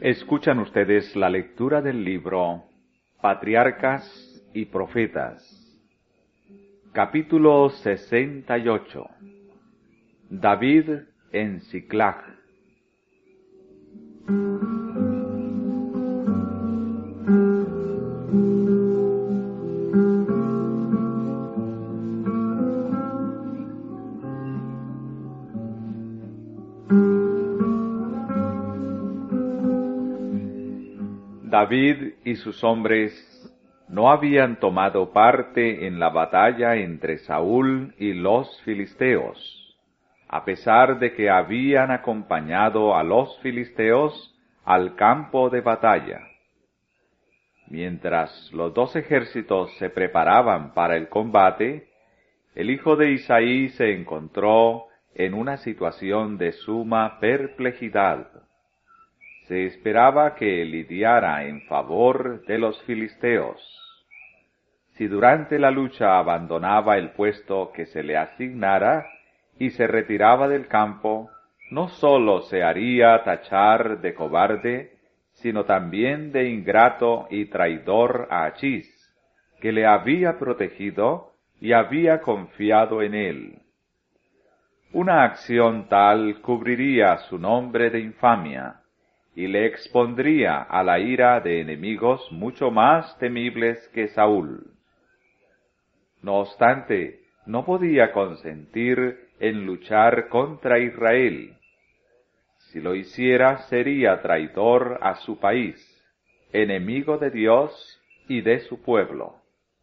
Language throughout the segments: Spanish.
Escuchan ustedes la lectura del libro Patriarcas y Profetas, capítulo 68. David en Siclag. David y sus hombres no habían tomado parte en la batalla entre Saúl y los filisteos, a pesar de que habían acompañado a los filisteos al campo de batalla. Mientras los dos ejércitos se preparaban para el combate, el hijo de Isaí se encontró en una situación de suma perplejidad. Se esperaba que lidiara en favor de los filisteos. Si durante la lucha abandonaba el puesto que se le asignara y se retiraba del campo, no sólo se haría tachar de cobarde, sino también de ingrato y traidor a Achís, que le había protegido y había confiado en él. Una acción tal cubriría su nombre de infamia, y le expondría a la ira de enemigos mucho más temibles que Saúl. No obstante, no podía consentir en luchar contra Israel. Si lo hiciera, sería traidor a su país, enemigo de Dios y de su pueblo.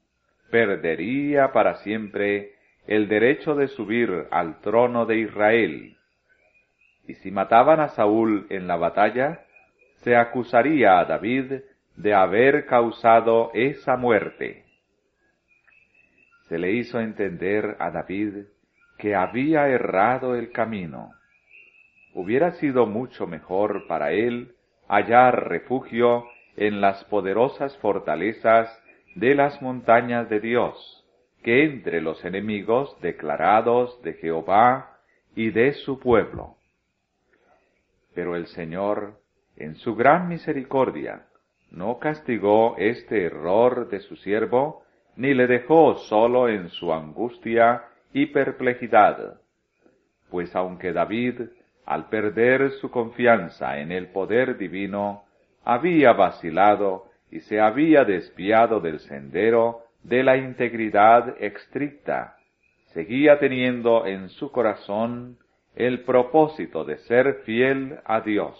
Perdería para siempre el derecho de subir al trono de Israel. Y si mataban a Saúl en la batalla, se acusaría a David de haber causado esa muerte. Se le hizo entender a David que había errado el camino. Hubiera sido mucho mejor para él hallar refugio en las poderosas fortalezas de las montañas de Dios, que entre los enemigos declarados de Jehová y de su pueblo. Pero el Señor, en su gran misericordia, no castigó este error de su siervo, ni le dejó solo en su angustia y perplejidad. Pues aunque David, al perder su confianza en el poder divino, había vacilado y se había desviado del sendero de la integridad estricta, seguía teniendo en su corazón el propósito de ser fiel a Dios.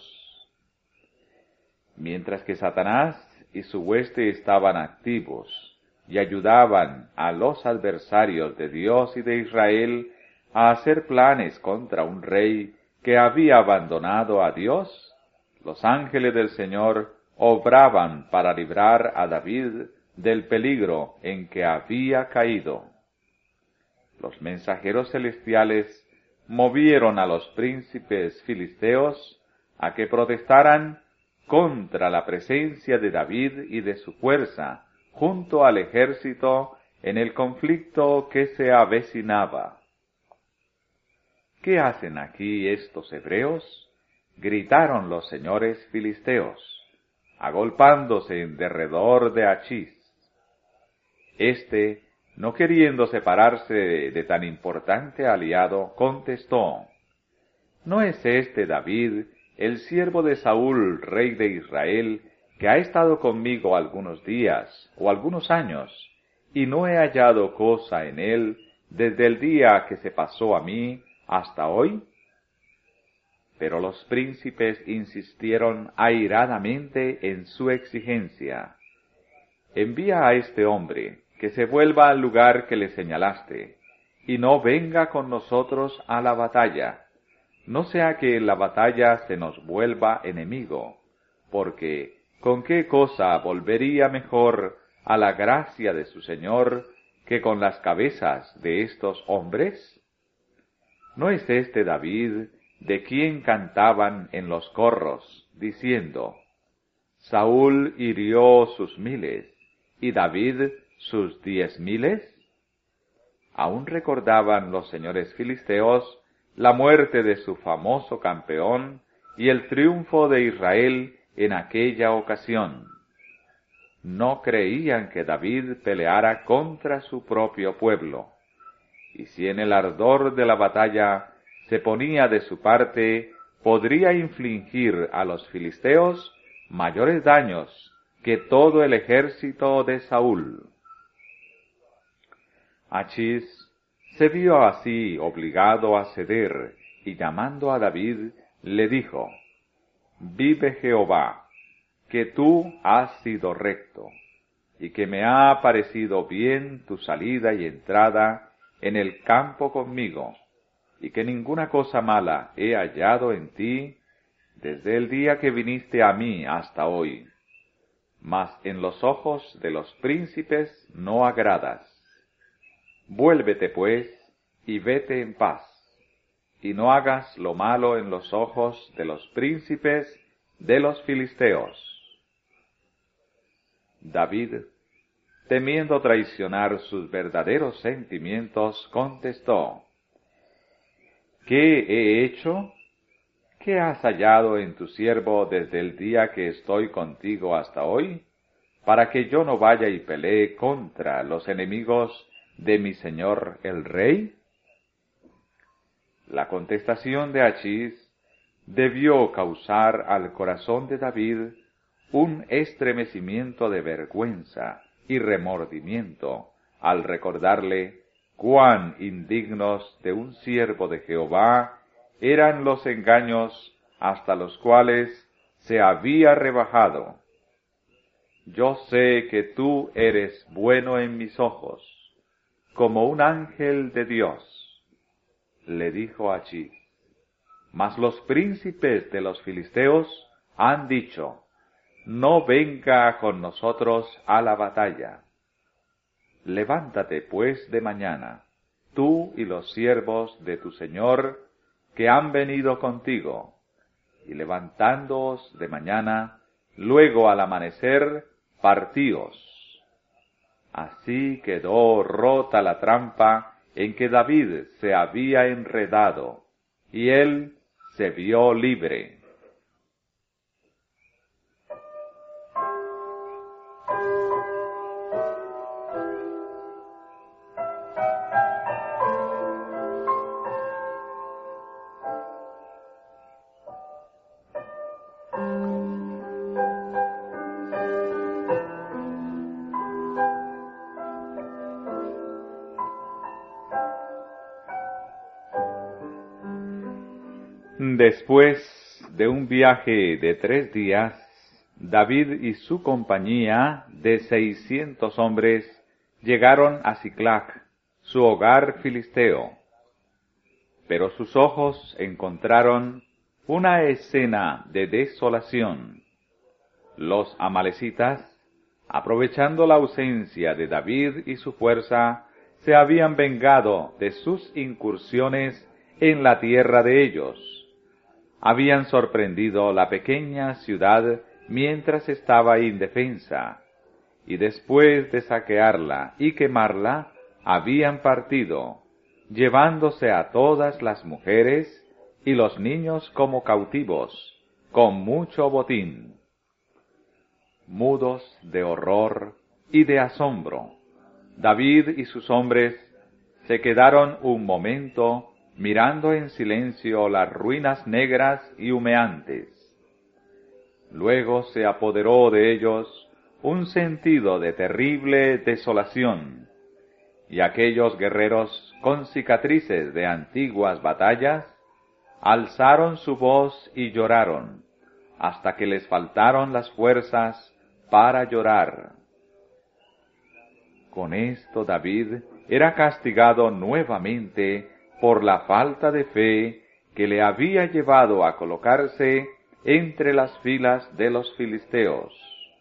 Mientras que Satanás y su hueste estaban activos y ayudaban a los adversarios de Dios y de Israel a hacer planes contra un rey que había abandonado a Dios, los ángeles del Señor obraban para librar a David del peligro en que había caído. Los mensajeros celestiales movieron a los príncipes filisteos a que protestaran contra la presencia de David y de su fuerza junto al ejército en el conflicto que se avecinaba. ¿Qué hacen aquí estos hebreos?, gritaron los señores filisteos, agolpándose en derredor de Achís. Este, no queriendo separarse de tan importante aliado, contestó: ¿No es este David, el siervo de Saúl, rey de Israel, que ha estado conmigo algunos días o algunos años, y no he hallado cosa en él desde el día que se pasó a mí hasta hoy? Pero los príncipes insistieron airadamente en su exigencia: envía a este hombre, que se vuelva al lugar que le señalaste, y no venga con nosotros a la batalla, no sea que en la batalla se nos vuelva enemigo, porque ¿con qué cosa volvería mejor a la gracia de su Señor que con las cabezas de estos hombres? ¿No es este David de quien cantaban en los corros, diciendo: Saúl hirió sus 1000, y David sus 10,000? Aún recordaban los señores filisteos la muerte de su famoso campeón y el triunfo de Israel en aquella ocasión. No creían que David peleara contra su propio pueblo, y si en el ardor de la batalla se ponía de su parte, podría infligir a los filisteos mayores daños que todo el ejército de Saúl. Achís se vio así obligado a ceder, y llamando a David, le dijo: «Vive Jehová, que tú has sido recto, y que me ha parecido bien tu salida y entrada en el campo conmigo, y que ninguna cosa mala he hallado en ti desde el día que viniste a mí hasta hoy. Mas en los ojos de los príncipes no agradas. Vuélvete pues, y vete en paz, y no hagas lo malo en los ojos de los príncipes de los filisteos». David, temiendo traicionar sus verdaderos sentimientos, contestó: «¿Qué he hecho? ¿Qué has hallado en tu siervo desde el día que estoy contigo hasta hoy, para que yo no vaya y pelee contra los enemigos de mi señor el rey?» La contestación de Achís debió causar al corazón de David un estremecimiento de vergüenza y remordimiento al recordarle cuán indignos de un siervo de Jehová eran los engaños hasta los cuales se había rebajado. «Yo sé que tú eres bueno en mis ojos, como un ángel de Dios», le dijo Achís. «Mas los príncipes de los filisteos han dicho: no venga con nosotros a la batalla. Levántate pues de mañana, tú y los siervos de tu señor que han venido contigo, y levantándoos de mañana, luego al amanecer, partíos». Así quedó rota la trampa en que David se había enredado, y él se vio libre. Después de un viaje de 3 días, David y su compañía de 600 hombres llegaron a Siclag, su hogar filisteo. Pero sus ojos encontraron una escena de desolación. Los amalecitas, aprovechando la ausencia de David y su fuerza, se habían vengado de sus incursiones en la tierra de ellos. Habían sorprendido la pequeña ciudad mientras estaba indefensa, y después de saquearla y quemarla, habían partido, llevándose a todas las mujeres y los niños como cautivos, con mucho botín. Mudos de horror y de asombro, David y sus hombres se quedaron un momento mirando en silencio las ruinas negras y humeantes. Luego se apoderó de ellos un sentido de terrible desolación, y aquellos guerreros con cicatrices de antiguas batallas alzaron su voz y lloraron, hasta que les faltaron las fuerzas para llorar. Con esto David era castigado nuevamente por la falta de fe que le había llevado a colocarse entre las filas de los filisteos.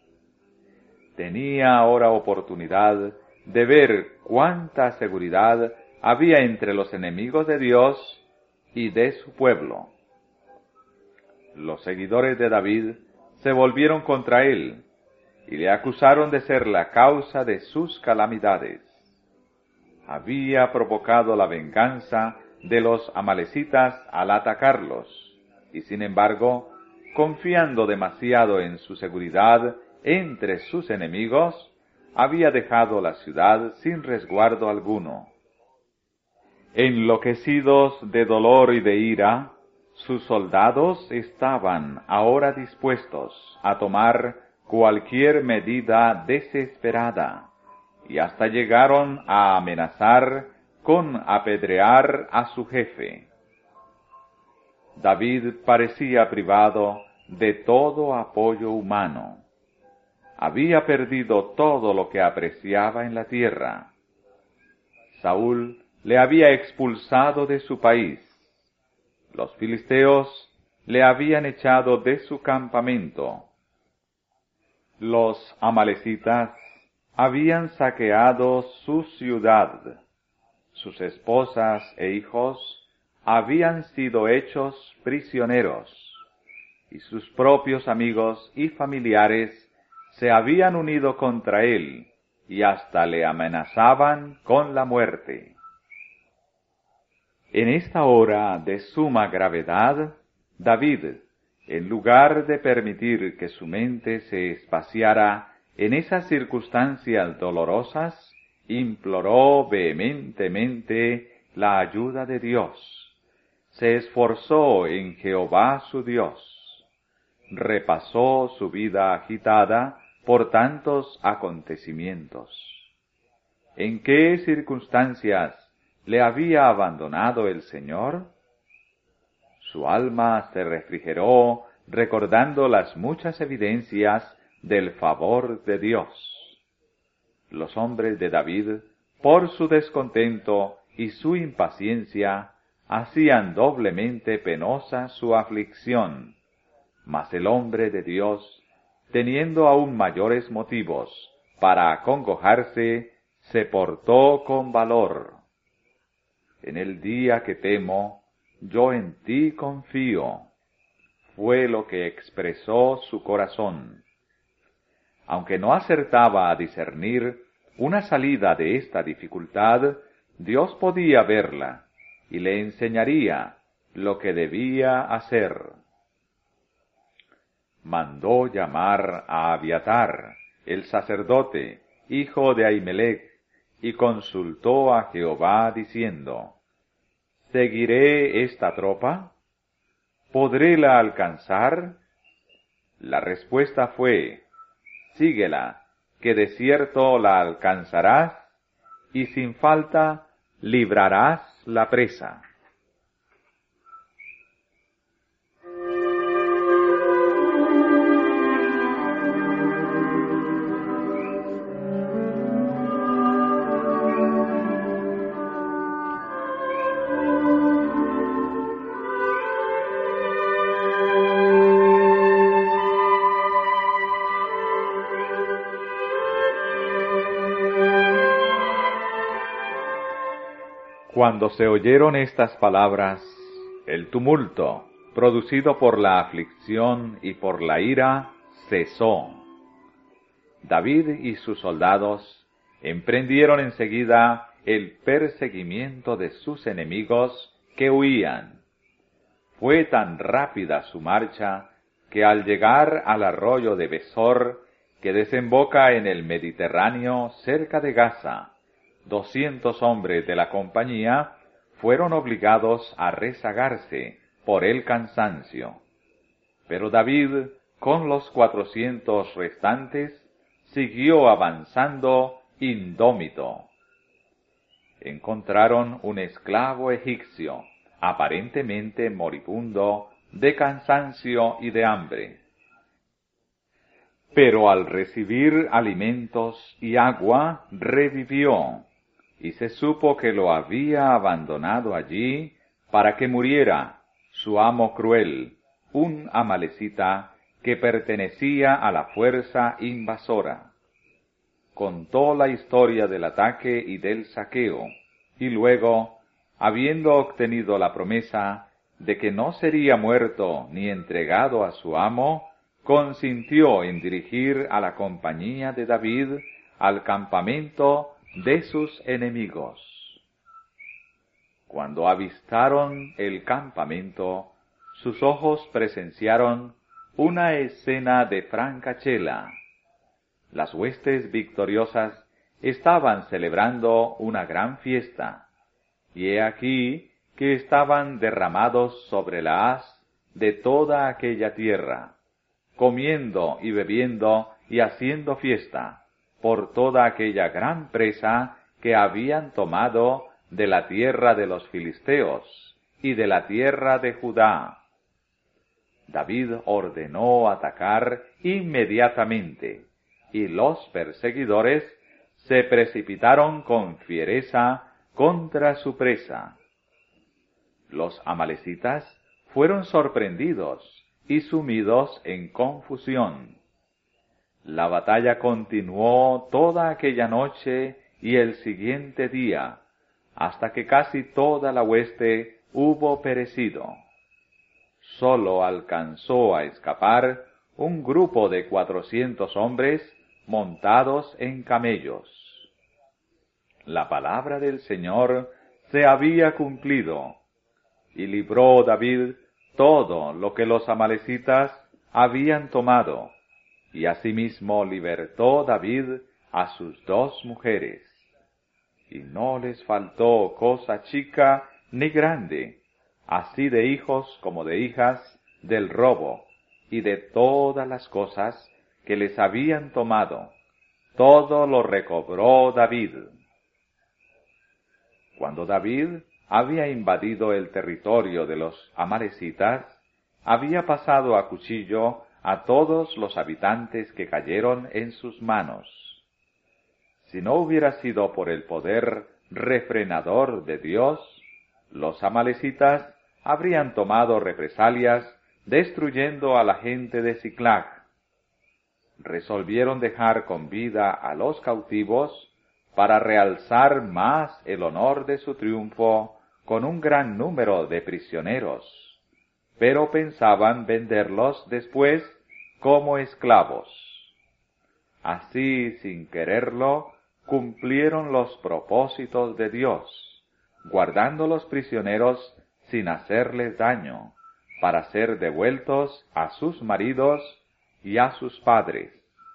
Tenía ahora oportunidad de ver cuánta seguridad había entre los enemigos de Dios y de su pueblo. Los seguidores de David se volvieron contra él y le acusaron de ser la causa de sus calamidades. Había provocado la venganza de los amalecitas al atacarlos, y sin embargo, confiando demasiado en su seguridad entre sus enemigos, había dejado la ciudad sin resguardo alguno. Enloquecidos de dolor y de ira, sus soldados estaban ahora dispuestos a tomar cualquier medida desesperada, y hasta llegaron a amenazar con apedrear a su jefe. David parecía privado de todo apoyo humano. Había perdido todo lo que apreciaba en la tierra. Saúl le había expulsado de su país. Los filisteos le habían echado de su campamento. Los amalecitas habían saqueado su ciudad. Sus esposas e hijos habían sido hechos prisioneros, y sus propios amigos y familiares se habían unido contra él, y hasta le amenazaban con la muerte. En esta hora de suma gravedad, David, en lugar de permitir que su mente se espaciara en esas circunstancias dolorosas, imploró vehementemente la ayuda de Dios. Se esforzó en Jehová su Dios. Repasó su vida agitada por tantos acontecimientos. ¿En qué circunstancias le había abandonado el Señor? Su alma se refrigeró recordando las muchas evidencias del favor de Dios. Los hombres de David, por su descontento y su impaciencia, hacían doblemente penosa su aflicción, mas el hombre de Dios, teniendo aún mayores motivos para acongojarse, se portó con valor. En el día que temo, yo en ti confío, fue lo que expresó su corazón. Aunque no acertaba a discernir una salida de esta dificultad, Dios podía verla y le enseñaría lo que debía hacer. Mandó llamar a Abiatar, el sacerdote, hijo de Ahimelech, y consultó a Jehová diciendo: ¿Seguiré esta tropa? ¿Podréla alcanzar? La respuesta fue: síguela, que de cierto la alcanzarás, y sin falta librarás la presa. Cuando se oyeron estas palabras, el tumulto, producido por la aflicción y por la ira, cesó. David y sus soldados emprendieron enseguida el perseguimiento de sus enemigos que huían. Fue tan rápida su marcha que al llegar al arroyo de Besor, que desemboca en el Mediterráneo cerca de Gaza, 200 hombres de la compañía fueron obligados a rezagarse por el cansancio. Pero David, con los 400 restantes, siguió avanzando indómito. Encontraron un esclavo egipcio, aparentemente moribundo, de cansancio y de hambre. Pero al recibir alimentos y agua, revivió, y se supo que lo había abandonado allí para que muriera su amo cruel, un amalecita que pertenecía a la fuerza invasora. Contó la historia del ataque y del saqueo, y luego, habiendo obtenido la promesa de que no sería muerto ni entregado a su amo, consintió en dirigir a la compañía de David al campamento de sus enemigos. Cuando avistaron el campamento, sus ojos presenciaron una escena de Francachela. Las huestes victoriosas estaban celebrando una gran fiesta, y he aquí que estaban derramados sobre la haz de toda aquella tierra, comiendo y bebiendo y haciendo fiesta por toda aquella gran presa que habían tomado de la tierra de los filisteos y de la tierra de Judá. David ordenó atacar inmediatamente, y los perseguidores se precipitaron con fiereza contra su presa. Los amalecitas fueron sorprendidos y sumidos en confusión. La batalla continuó toda aquella noche y el siguiente día, hasta que casi toda la hueste hubo perecido. Sólo alcanzó a escapar un grupo de 400 hombres montados en camellos. La palabra del Señor se había cumplido, y libró David todo lo que los amalecitas habían tomado, y asimismo libertó David a sus 2 mujeres. Y no les faltó cosa chica ni grande, así de hijos como de hijas, del robo, y de todas las cosas que les habían tomado, todo lo recobró David. Cuando David había invadido el territorio de los amalecitas, había pasado a cuchillo a todos los habitantes que cayeron en sus manos. Si no hubiera sido por el poder refrenador de Dios, los amalecitas habrían tomado represalias destruyendo a la gente de Siclag. Resolvieron dejar con vida a los cautivos para realzar más el honor de su triunfo con un gran número de prisioneros, pero pensaban venderlos después como esclavos. Así, sin quererlo, cumplieron los propósitos de Dios, guardando los prisioneros sin hacerles daño, para ser devueltos a sus maridos y a sus padres.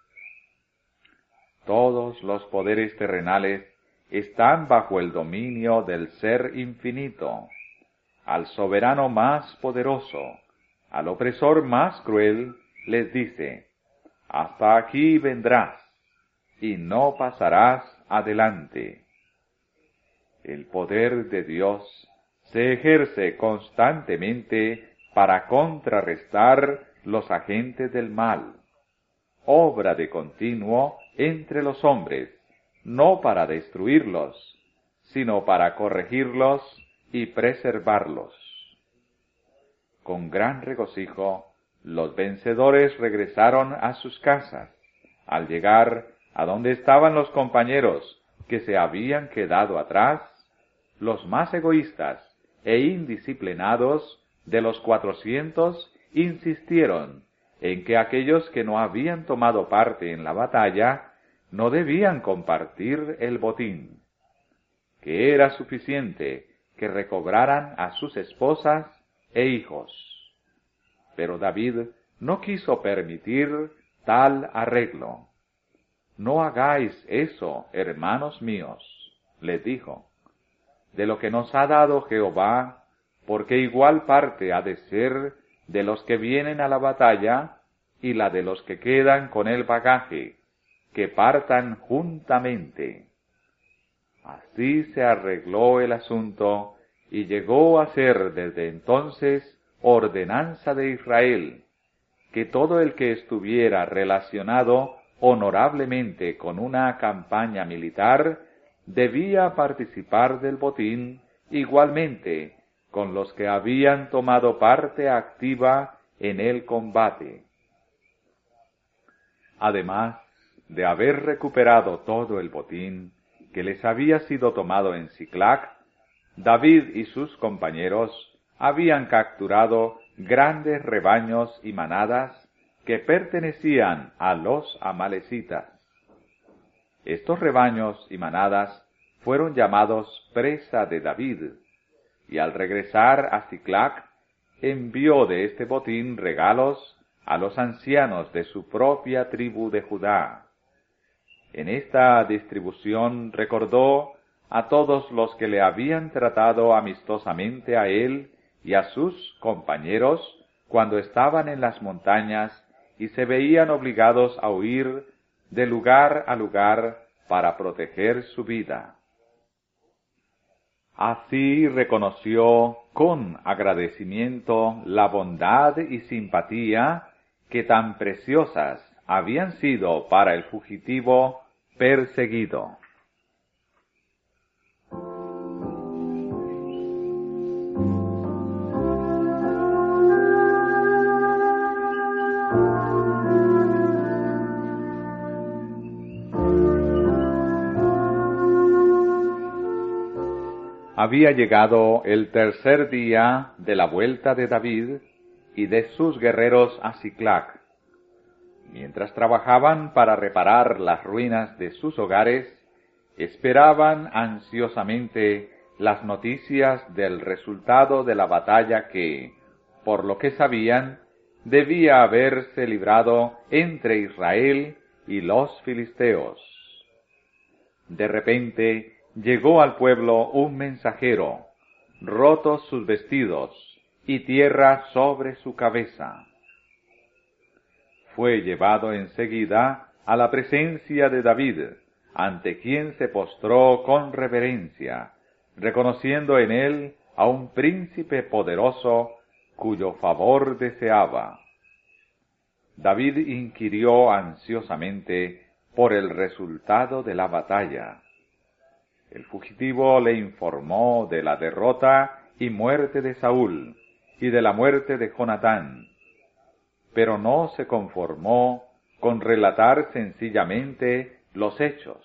Todos los poderes terrenales están bajo el dominio del Ser Infinito. Al soberano más poderoso, al opresor más cruel, les dice: hasta aquí vendrás, y no pasarás adelante. El poder de Dios se ejerce constantemente para contrarrestar los agentes del mal, obra de continuo entre los hombres, no para destruirlos, sino para corregirlos y preservarlos. Con gran regocijo, los vencedores regresaron a sus casas. Al llegar a donde estaban los compañeros que se habían quedado atrás, los más egoístas e indisciplinados de los 400 insistieron en que aquellos que no habían tomado parte en la batalla no debían compartir el botín, que era suficiente que recobraran a sus esposas e hijos. Pero David no quiso permitir tal arreglo. No hagáis eso, hermanos míos, les dijo, de lo que nos ha dado Jehová, porque igual parte ha de ser de los que vienen a la batalla y la de los que quedan con el bagaje, que partan juntamente. Así se arregló el asunto y llegó a ser desde entonces ordenanza de Israel, que todo el que estuviera relacionado honorablemente con una campaña militar debía participar del botín igualmente con los que habían tomado parte activa en el combate. Además de haber recuperado todo el botín que les había sido tomado en Siclag, David y sus compañeros habían capturado grandes rebaños y manadas que pertenecían a los amalecitas. Estos rebaños y manadas fueron llamados presa de David, y al regresar a Siclag envió de este botín regalos a los ancianos de su propia tribu de Judá. En esta distribución recordó a todos los que le habían tratado amistosamente a él y a sus compañeros cuando estaban en las montañas y se veían obligados a huir de lugar a lugar para proteger su vida. Así reconoció con agradecimiento la bondad y simpatía que tan preciosas habían sido para el fugitivo perseguido. Había llegado el tercer día de la vuelta de David y de sus guerreros a Siclac. Mientras trabajaban para reparar las ruinas de sus hogares, esperaban ansiosamente las noticias del resultado de la batalla que, por lo que sabían, debía haberse librado entre Israel y los filisteos. De repente llegó al pueblo un mensajero, rotos sus vestidos y tierra sobre su cabeza. Fue llevado enseguida a la presencia de David, ante quien se postró con reverencia, reconociendo en él a un príncipe poderoso cuyo favor deseaba. David inquirió ansiosamente por el resultado de la batalla. El fugitivo le informó de la derrota y muerte de Saúl y de la muerte de Jonatán, pero no se conformó con relatar sencillamente los hechos.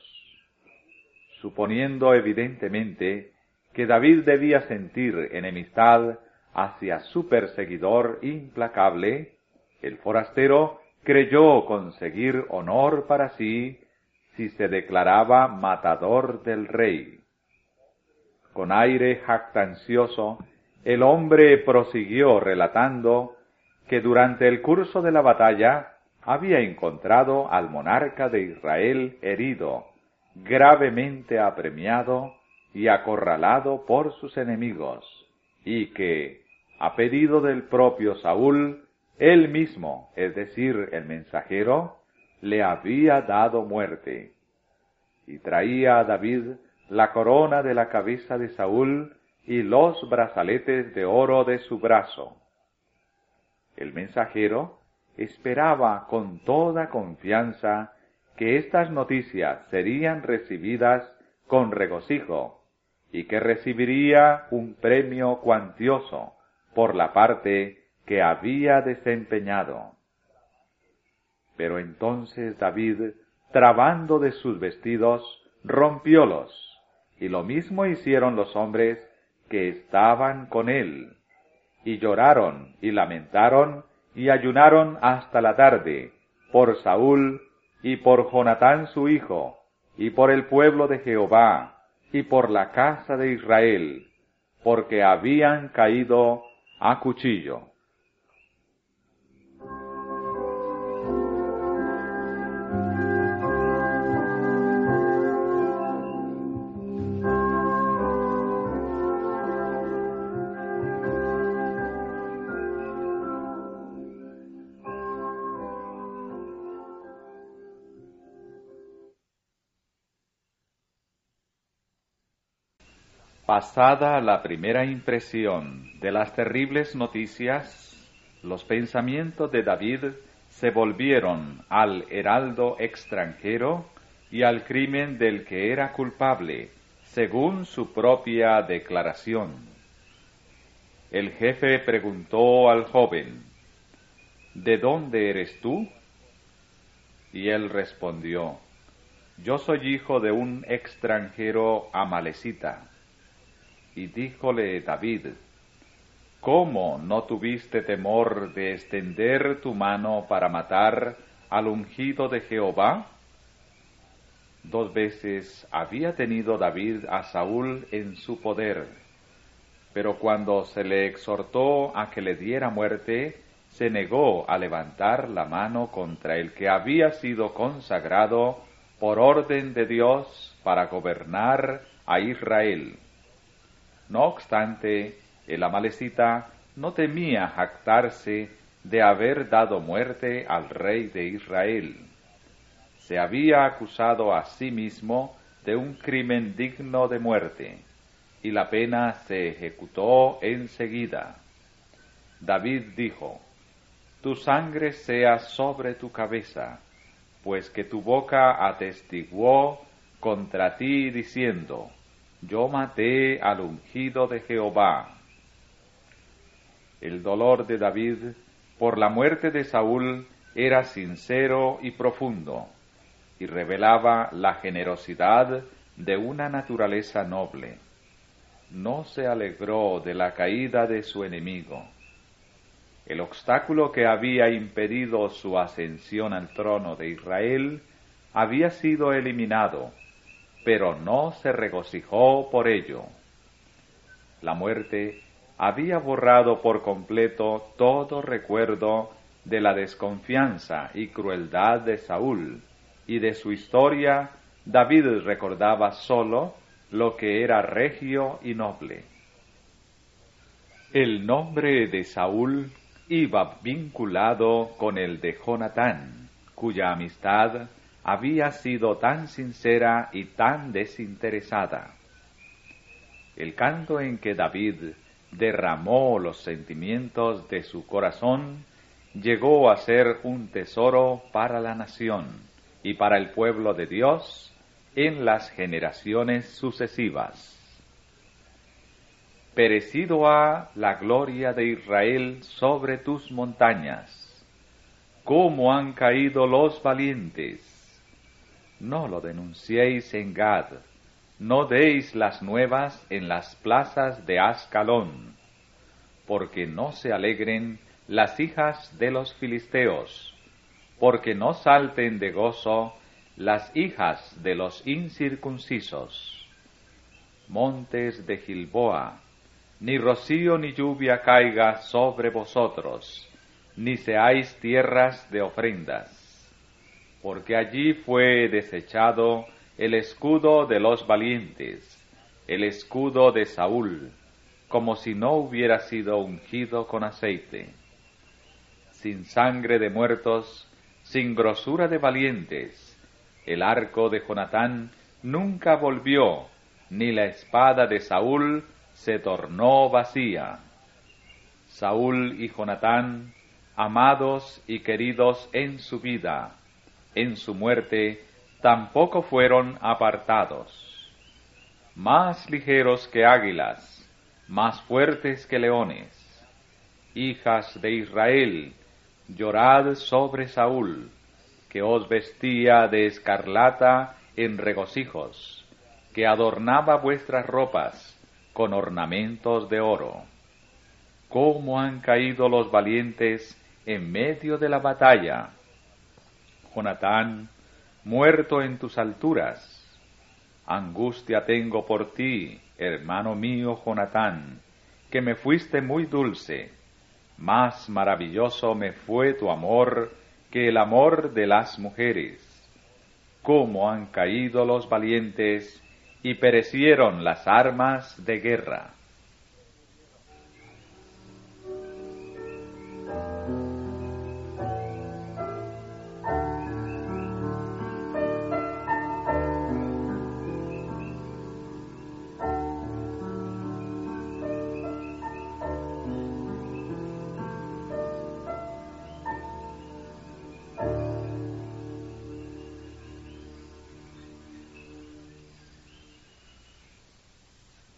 Suponiendo evidentemente que David debía sentir enemistad hacia su perseguidor implacable, el forastero creyó conseguir honor para sí si se declaraba matador del rey. Con aire jactancioso, el hombre prosiguió relatando que durante el curso de la batalla había encontrado al monarca de Israel herido, gravemente apremiado y acorralado por sus enemigos, y que, a pedido del propio Saúl, él mismo, es decir, el mensajero, le había dado muerte. Y traía a David la corona de la cabeza de Saúl y los brazaletes de oro de su brazo. El mensajero esperaba con toda confianza que estas noticias serían recibidas con regocijo y que recibiría un premio cuantioso por la parte que había desempeñado. Pero entonces David, trabando de sus vestidos, rompiólos, y lo mismo hicieron los hombres que estaban con él, y lloraron y lamentaron y ayunaron hasta la tarde, por Saúl y por Jonatán su hijo, y por el pueblo de Jehová, y por la casa de Israel, porque habían caído a cuchillo. Pasada la primera impresión de las terribles noticias, los pensamientos de David se volvieron al heraldo extranjero y al crimen del que era culpable, según su propia declaración. El jefe preguntó al joven, ¿de dónde eres tú? Y él respondió, yo soy hijo de un extranjero amalecita. Y díjole David, ¿cómo no tuviste temor de extender tu mano para matar al ungido de Jehová? 2 veces había tenido David a Saúl en su poder, pero cuando se le exhortó a que le diera muerte, se negó a levantar la mano contra el que había sido consagrado por orden de Dios para gobernar a Israel. No obstante, el amalecita no temía jactarse de haber dado muerte al rey de Israel. Se había acusado a sí mismo de un crimen digno de muerte, y la pena se ejecutó enseguida. David dijo: Tu sangre sea sobre tu cabeza, pues que tu boca atestiguó contra ti diciendo: Yo maté al ungido de Jehová. El dolor de David por la muerte de Saúl era sincero y profundo, y revelaba la generosidad de una naturaleza noble. No se alegró de la caída de su enemigo. El obstáculo que había impedido su ascensión al trono de Israel había sido eliminado, pero no se regocijó por ello. La muerte había borrado por completo todo recuerdo de la desconfianza y crueldad de Saúl, y de su historia David recordaba sólo lo que era regio y noble. El nombre de Saúl iba vinculado con el de Jonatán, cuya amistad había sido tan sincera y tan desinteresada. El canto en que David derramó los sentimientos de su corazón llegó a ser un tesoro para la nación y para el pueblo de Dios en las generaciones sucesivas. Perecido ha la gloria de Israel sobre tus montañas. ¿Cómo han caído los valientes? No lo denunciéis en Gad, no deis las nuevas en las plazas de Ascalón, porque no se alegren las hijas de los filisteos, porque no salten de gozo las hijas de los incircuncisos. Montes de Gilboa, ni rocío ni lluvia caiga sobre vosotros, ni seáis tierras de ofrendas, porque allí fue desechado el escudo de los valientes, el escudo de Saúl, como si no hubiera sido ungido con aceite. Sin sangre de muertos, sin grosura de valientes, el arco de Jonatán nunca volvió, ni la espada de Saúl se tornó vacía. Saúl y Jonatán, amados y queridos en su vida, en su muerte tampoco fueron apartados. Más ligeros que águilas, más fuertes que leones. Hijas de Israel, llorad sobre Saúl, que os vestía de escarlata en regocijos, que adornaba vuestras ropas con ornamentos de oro. Cómo han caído los valientes en medio de la batalla. Jonatán, muerto en tus alturas. Angustia tengo por ti, hermano mío Jonatán, que me fuiste muy dulce. Más maravilloso me fue tu amor que el amor de las mujeres. Cómo han caído los valientes y perecieron las armas de guerra.